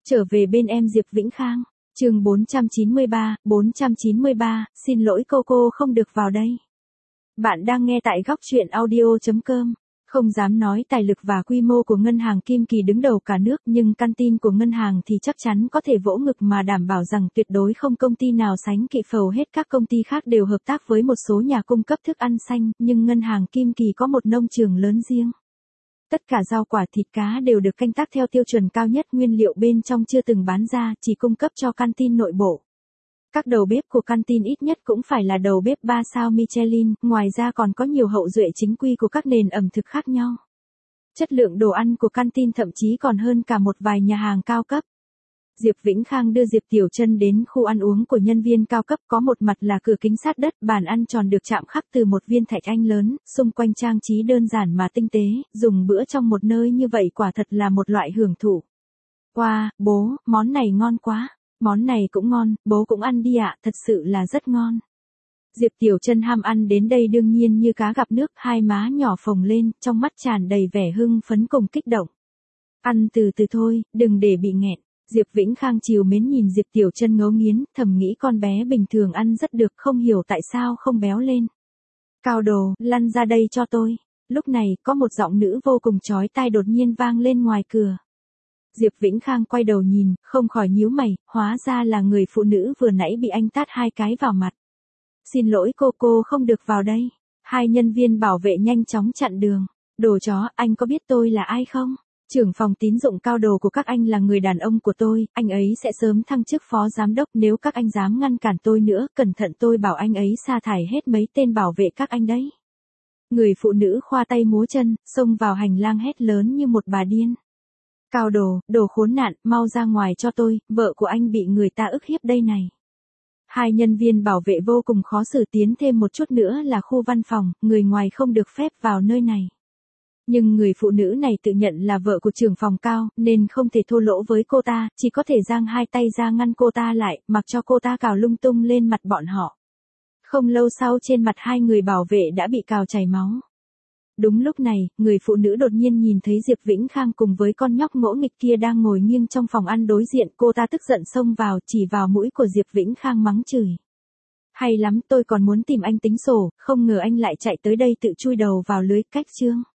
Trở về bên em Diệp Vĩnh Khang. Chương 493, xin lỗi cô không được vào đây. Bạn đang nghe tại góc truyện audio.com. Không dám nói tài lực và quy mô của ngân hàng Kim Kỳ đứng đầu cả nước, nhưng căn tin của ngân hàng thì chắc chắn có thể vỗ ngực mà đảm bảo rằng tuyệt đối không công ty nào sánh kịp. Hầu hết các công ty khác đều hợp tác với một số nhà cung cấp thức ăn xanh, nhưng ngân hàng Kim Kỳ có một nông trường lớn riêng. Tất cả rau quả thịt cá đều được canh tác theo tiêu chuẩn cao nhất, nguyên liệu bên trong chưa từng bán ra, chỉ cung cấp cho canteen nội bộ. Các đầu bếp của canteen ít nhất cũng phải là đầu bếp 3 sao Michelin, ngoài ra còn có nhiều hậu duệ chính quy của các nền ẩm thực khác nhau. Chất lượng đồ ăn của canteen thậm chí còn hơn cả một vài nhà hàng cao cấp. Diệp Vĩnh Khang đưa Diệp Tiểu Trân đến khu ăn uống của nhân viên cao cấp, có một mặt là cửa kính sát đất, bàn ăn tròn được chạm khắc từ một viên thạch anh lớn, xung quanh trang trí đơn giản mà tinh tế, dùng bữa trong một nơi như vậy quả thật là một loại hưởng thụ. Wow, bố, món này ngon quá. Món này cũng ngon, bố cũng ăn đi ạ, thật sự là rất ngon. Diệp Tiểu Trân ham ăn đến đây đương nhiên như cá gặp nước, hai má nhỏ phồng lên, trong mắt tràn đầy vẻ hưng phấn cùng kích động. Ăn từ từ thôi, đừng để bị nghẹn. Diệp Vĩnh Khang trìu mến nhìn Diệp Tiểu Trân ngấu nghiến, thầm nghĩ con bé bình thường ăn rất được, không hiểu tại sao không béo lên. Cao Đồ, lăn ra đây cho tôi. Lúc này, có một giọng nữ vô cùng chói tai đột nhiên vang lên ngoài cửa. Diệp Vĩnh Khang quay đầu nhìn, không khỏi nhíu mày, hóa ra là người phụ nữ vừa nãy bị anh tát 2 cái vào mặt. Xin lỗi cô không được vào đây. Hai nhân viên bảo vệ nhanh chóng chặn đường. Đồ chó, anh có biết tôi là ai không? Trưởng phòng tín dụng Cao Đồ của các anh là người đàn ông của tôi, anh ấy sẽ sớm thăng chức phó giám đốc, nếu các anh dám ngăn cản tôi nữa, cẩn thận tôi bảo anh ấy sa thải hết mấy tên bảo vệ các anh đấy. Người phụ nữ khoa tay múa chân, xông vào hành lang hét lớn như một bà điên. Cao Đồ, đồ khốn nạn, mau ra ngoài cho tôi, vợ của anh bị người ta ức hiếp đây này. Hai nhân viên bảo vệ vô cùng khó xử, tiến thêm một chút nữa là khu văn phòng, người ngoài không được phép vào nơi này. Nhưng người phụ nữ này tự nhận là vợ của trưởng phòng Cao, nên không thể thô lỗ với cô ta, chỉ có thể giang hai tay ra ngăn cô ta lại, mặc cho cô ta cào lung tung lên mặt bọn họ. Không lâu sau trên mặt hai người bảo vệ đã bị cào chảy máu. Đúng lúc này, người phụ nữ đột nhiên nhìn thấy Diệp Vĩnh Khang cùng với con nhóc ngỗ nghịch kia đang ngồi nghiêng trong phòng ăn đối diện, cô ta tức giận xông vào, chỉ vào mũi của Diệp Vĩnh Khang mắng chửi. Hay lắm, tôi còn muốn tìm anh tính sổ, không ngờ anh lại chạy tới đây tự chui đầu vào lưới, cách chương.